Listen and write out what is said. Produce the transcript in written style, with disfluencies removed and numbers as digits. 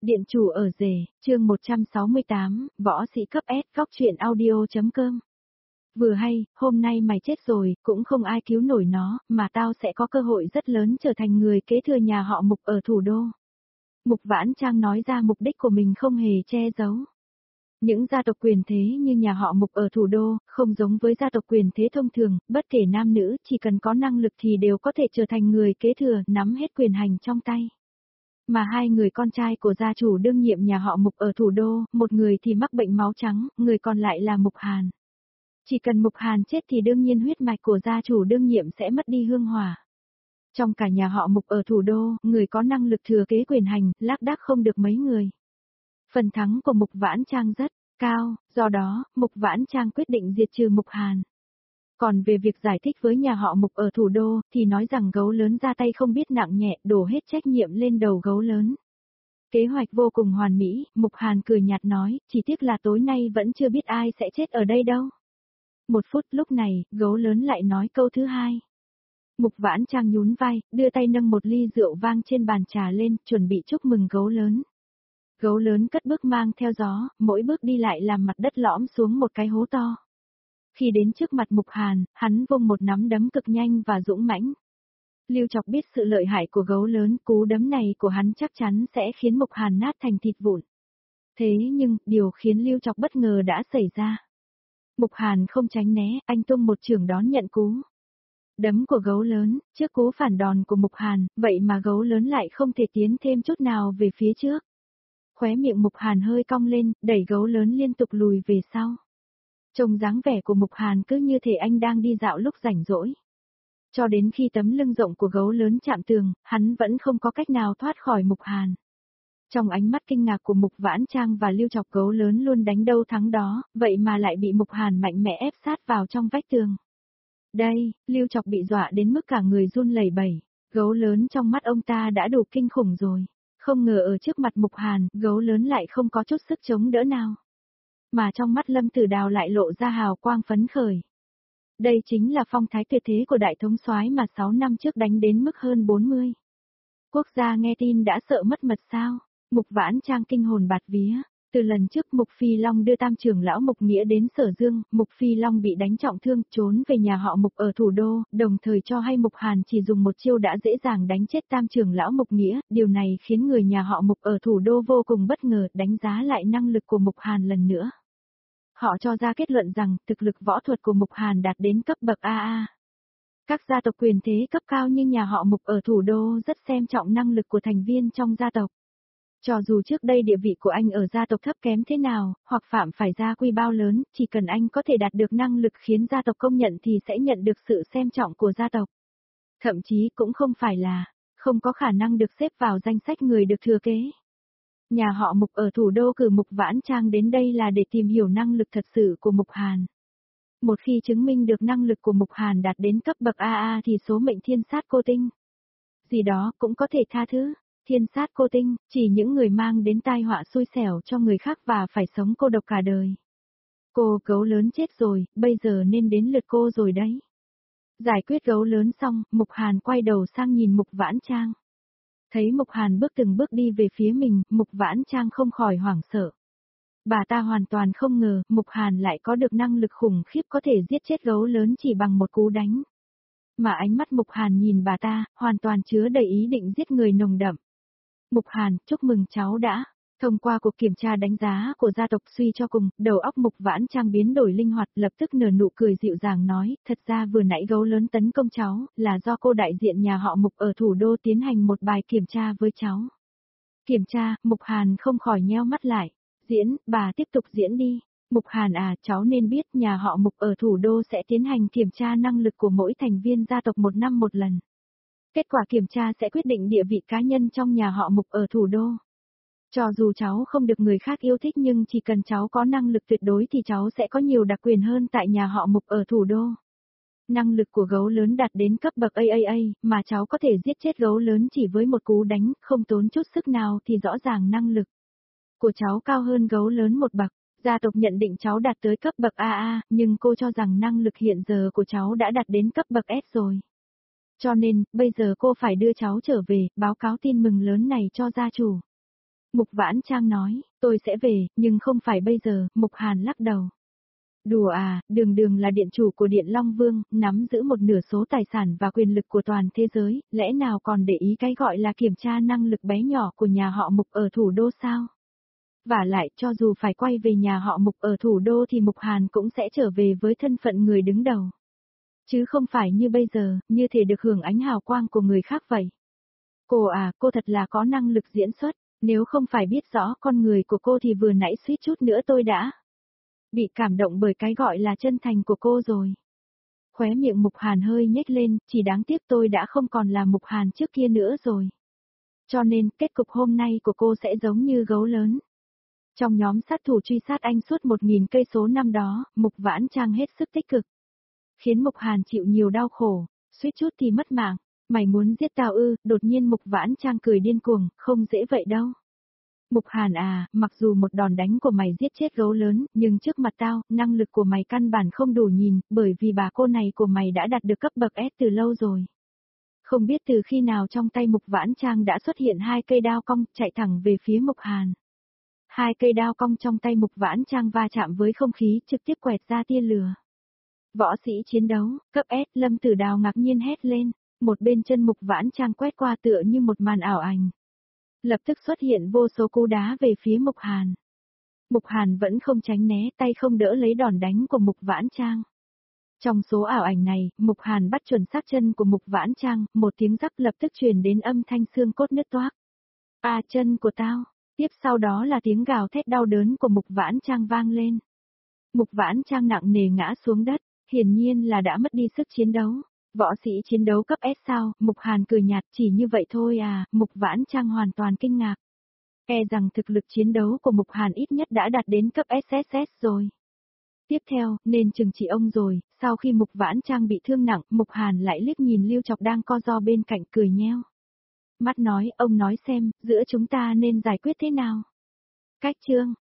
Điện chủ ở rể, chương 168, võ sĩ cấp S, góc truyện audio.com. Vừa hay, hôm nay mày chết rồi, cũng không ai cứu nổi nó, mà tao sẽ có cơ hội rất lớn trở thành người kế thừa nhà họ Mục ở thủ đô. Mục Vãn Trang nói ra mục đích của mình không hề che giấu. Những gia tộc quyền thế như nhà họ Mục ở thủ đô, không giống với gia tộc quyền thế thông thường, bất kể nam nữ, chỉ cần có năng lực thì đều có thể trở thành người kế thừa, nắm hết quyền hành trong tay. Mà hai người con trai của gia chủ đương nhiệm nhà họ Mục ở thủ đô, một người thì mắc bệnh máu trắng, người còn lại là Mục Hàn. Chỉ cần Mục Hàn chết thì đương nhiên huyết mạch của gia chủ đương nhiệm sẽ mất đi hương hỏa. Trong cả nhà họ Mục ở thủ đô, người có năng lực thừa kế quyền hành, lác đác không được mấy người. Phần thắng của Mục Vãn Trang rất cao, do đó, Mục Vãn Trang quyết định diệt trừ Mục Hàn. Còn về việc giải thích với nhà họ Mục ở thủ đô, thì nói rằng gấu lớn ra tay không biết nặng nhẹ, đổ hết trách nhiệm lên đầu gấu lớn. Kế hoạch vô cùng hoàn mỹ, Mục Hàn cười nhạt nói, chỉ tiếc là tối nay vẫn chưa biết ai sẽ chết ở đây đâu. Một phút lúc này, gấu lớn lại nói câu thứ hai. Mục Vãn Trang nhún vai, đưa tay nâng một ly rượu vang trên bàn trà lên, chuẩn bị chúc mừng gấu lớn. Gấu lớn cất bước mang theo gió, mỗi bước đi lại làm mặt đất lõm xuống một cái hố to. Khi đến trước mặt Mục Hàn, hắn vung một nắm đấm cực nhanh và dũng mãnh. Lưu Chọc biết sự lợi hại của gấu lớn, cú đấm này của hắn chắc chắn sẽ khiến Mục Hàn nát thành thịt vụn. Thế nhưng, điều khiến Lưu Chọc bất ngờ đã xảy ra. Mục Hàn không tránh né, anh tung một chưởng đón nhận cú đấm của gấu lớn, trước cú phản đòn của Mục Hàn, vậy mà gấu lớn lại không thể tiến thêm chút nào về phía trước. Khóe miệng Mục Hàn hơi cong lên, đẩy gấu lớn liên tục lùi về sau. Trông dáng vẻ của Mục Hàn cứ như thể anh đang đi dạo lúc rảnh rỗi. Cho đến khi tấm lưng rộng của gấu lớn chạm tường, hắn vẫn không có cách nào thoát khỏi Mục Hàn. Trong ánh mắt kinh ngạc của Mục Vãn Trang và Lưu Chọc, gấu lớn luôn đánh đâu thắng đó, vậy mà lại bị Mục Hàn mạnh mẽ ép sát vào trong vách tường. Đây, Lưu Chọc bị dọa đến mức cả người run lẩy bẩy, gấu lớn trong mắt ông ta đã đủ kinh khủng rồi. Không ngờ ở trước mặt Mục Hàn, gấu lớn lại không có chút sức chống đỡ nào. Mà trong mắt Lâm Tử Đào lại lộ ra hào quang phấn khởi. Đây chính là phong thái tuyệt thế của đại thống soái mà 6 năm trước đánh đến mức hơn 40. Quốc gia nghe tin đã sợ mất mật sao? Mục Vãn Trang kinh hồn bạt vía. Từ lần trước Mục Phi Long đưa tam trưởng lão Mục Nghĩa đến Sở Dương, Mục Phi Long bị đánh trọng thương, trốn về nhà họ Mục ở thủ đô, đồng thời cho hay Mục Hàn chỉ dùng một chiêu đã dễ dàng đánh chết tam trưởng lão Mục Nghĩa, điều này khiến người nhà họ Mục ở thủ đô vô cùng bất ngờ, đánh giá lại năng lực của Mục Hàn lần nữa. Họ cho ra kết luận rằng thực lực võ thuật của Mục Hàn đạt đến cấp bậc AA. Các gia tộc quyền thế cấp cao như nhà họ Mục ở thủ đô rất xem trọng năng lực của thành viên trong gia tộc. Cho dù trước đây địa vị của anh ở gia tộc thấp kém thế nào, hoặc phạm phải gia quy bao lớn, chỉ cần anh có thể đạt được năng lực khiến gia tộc công nhận thì sẽ nhận được sự xem trọng của gia tộc. Thậm chí cũng không phải là không có khả năng được xếp vào danh sách người được thừa kế. Nhà họ Mục ở thủ đô cử Mục Vãn Trang đến đây là để tìm hiểu năng lực thật sự của Mục Hàn. Một khi chứng minh được năng lực của Mục Hàn đạt đến cấp bậc AA thì số mệnh thiên sát cô tinh gì đó cũng có thể tha thứ. Thiên sát cô tinh, chỉ những người mang đến tai họa xui xẻo cho người khác và phải sống cô độc cả đời. Cô gấu lớn chết rồi, bây giờ nên đến lượt cô rồi đấy. Giải quyết gấu lớn xong, Mục Hàn quay đầu sang nhìn Mục Vãn Trang. Thấy Mục Hàn bước từng bước đi về phía mình, Mục Vãn Trang không khỏi hoảng sợ. Bà ta hoàn toàn không ngờ, Mục Hàn lại có được năng lực khủng khiếp có thể giết chết gấu lớn chỉ bằng một cú đánh. Mà ánh mắt Mục Hàn nhìn bà ta, hoàn toàn chứa đầy ý định giết người nồng đậm. Mục Hàn, chúc mừng cháu đã. Thông qua cuộc kiểm tra đánh giá của gia tộc suy cho cùng, đầu óc Mục Vãn Trang biến đổi linh hoạt, lập tức nở nụ cười dịu dàng nói, thật ra vừa nãy gấu lớn tấn công cháu, là do cô đại diện nhà họ Mục ở thủ đô tiến hành một bài kiểm tra với cháu. Kiểm tra, Mục Hàn không khỏi nheo mắt lại. Diễn, bà tiếp tục diễn đi. Mục Hàn à, cháu nên biết nhà họ Mục ở thủ đô sẽ tiến hành kiểm tra năng lực của mỗi thành viên gia tộc một năm một lần. Kết quả kiểm tra sẽ quyết định địa vị cá nhân trong nhà họ Mục ở thủ đô. Cho dù cháu không được người khác yêu thích nhưng chỉ cần cháu có năng lực tuyệt đối thì cháu sẽ có nhiều đặc quyền hơn tại nhà họ Mục ở thủ đô. Năng lực của gấu lớn đạt đến cấp bậc AAA, mà cháu có thể giết chết gấu lớn chỉ với một cú đánh, không tốn chút sức nào thì rõ ràng năng lực của cháu cao hơn gấu lớn một bậc. Gia tộc nhận định cháu đạt tới cấp bậc AA, nhưng cô cho rằng năng lực hiện giờ của cháu đã đạt đến cấp bậc S rồi. Cho nên, bây giờ cô phải đưa cháu trở về, báo cáo tin mừng lớn này cho gia chủ. Mục Vãn Trang nói, tôi sẽ về, nhưng không phải bây giờ, Mục Hàn lắc đầu. Đùa à, đường đường là điện chủ của Điện Long Vương, nắm giữ một nửa số tài sản và quyền lực của toàn thế giới, lẽ nào còn để ý cái gọi là kiểm tra năng lực bé nhỏ của nhà họ Mục ở thủ đô sao? Vả lại, cho dù phải quay về nhà họ Mục ở thủ đô thì Mục Hàn cũng sẽ trở về với thân phận người đứng đầu. Chứ không phải như bây giờ, như thể được hưởng ánh hào quang của người khác vậy. Cô à, cô thật là có năng lực diễn xuất, nếu không phải biết rõ con người của cô thì vừa nãy suýt chút nữa tôi đã bị cảm động bởi cái gọi là chân thành của cô rồi. Khóe miệng Mục Hàn hơi nhếch lên, chỉ đáng tiếc tôi đã không còn là Mục Hàn trước kia nữa rồi. Cho nên, kết cục hôm nay của cô sẽ giống như gấu lớn. Trong nhóm sát thủ truy sát anh suốt 1.000 cây số năm đó, Mục Vãn Trang hết sức tích cực. Khiến Mục Hàn chịu nhiều đau khổ, suýt chút thì mất mạng. Mày muốn giết tao ư? Đột nhiên Mục Vãn Trang cười điên cuồng, không dễ vậy đâu. Mục Hàn à, mặc dù một đòn đánh của mày giết chết gấu lớn, nhưng trước mặt tao, năng lực của mày căn bản không đủ nhìn, bởi vì bà cô này của mày đã đạt được cấp bậc S từ lâu rồi. Không biết từ khi nào trong tay Mục Vãn Trang đã xuất hiện 2 cây đao cong, chạy thẳng về phía Mục Hàn. 2 cây đao cong trong tay Mục Vãn Trang va chạm với không khí, trực tiếp quẹt ra tia lửa. Võ sĩ chiến đấu, cấp S, Lâm Tử Đào ngạc nhiên hét lên, một bên chân Mục Vãn Trang quét qua tựa như một màn ảo ảnh. Lập tức xuất hiện vô số cú đá về phía Mục Hàn. Mục Hàn vẫn không tránh né, tay không đỡ lấy đòn đánh của Mục Vãn Trang. Trong số ảo ảnh này, Mục Hàn bắt chuẩn xác chân của Mục Vãn Trang, một tiếng rắc lập tức truyền đến âm thanh xương cốt nứt toác. À, chân của tao. Tiếp sau đó là tiếng gào thét đau đớn của Mục Vãn Trang vang lên. Mục Vãn Trang nặng nề ngã xuống đất, hiển nhiên là đã mất đi sức chiến đấu. Võ sĩ chiến đấu cấp S sao? Mục Hàn cười nhạt, chỉ như vậy thôi à? Mục Vãn Trang hoàn toàn kinh ngạc. E rằng thực lực chiến đấu của Mục Hàn ít nhất đã đạt đến cấp SSS rồi. Tiếp theo, nên trừng trị ông rồi. Sau khi Mục Vãn Trang bị thương nặng, Mục Hàn lại liếc nhìn Lưu Chọc đang co ro bên cạnh cười nheo. Mắt nói, ông nói xem, giữa chúng ta nên giải quyết thế nào? Cách chương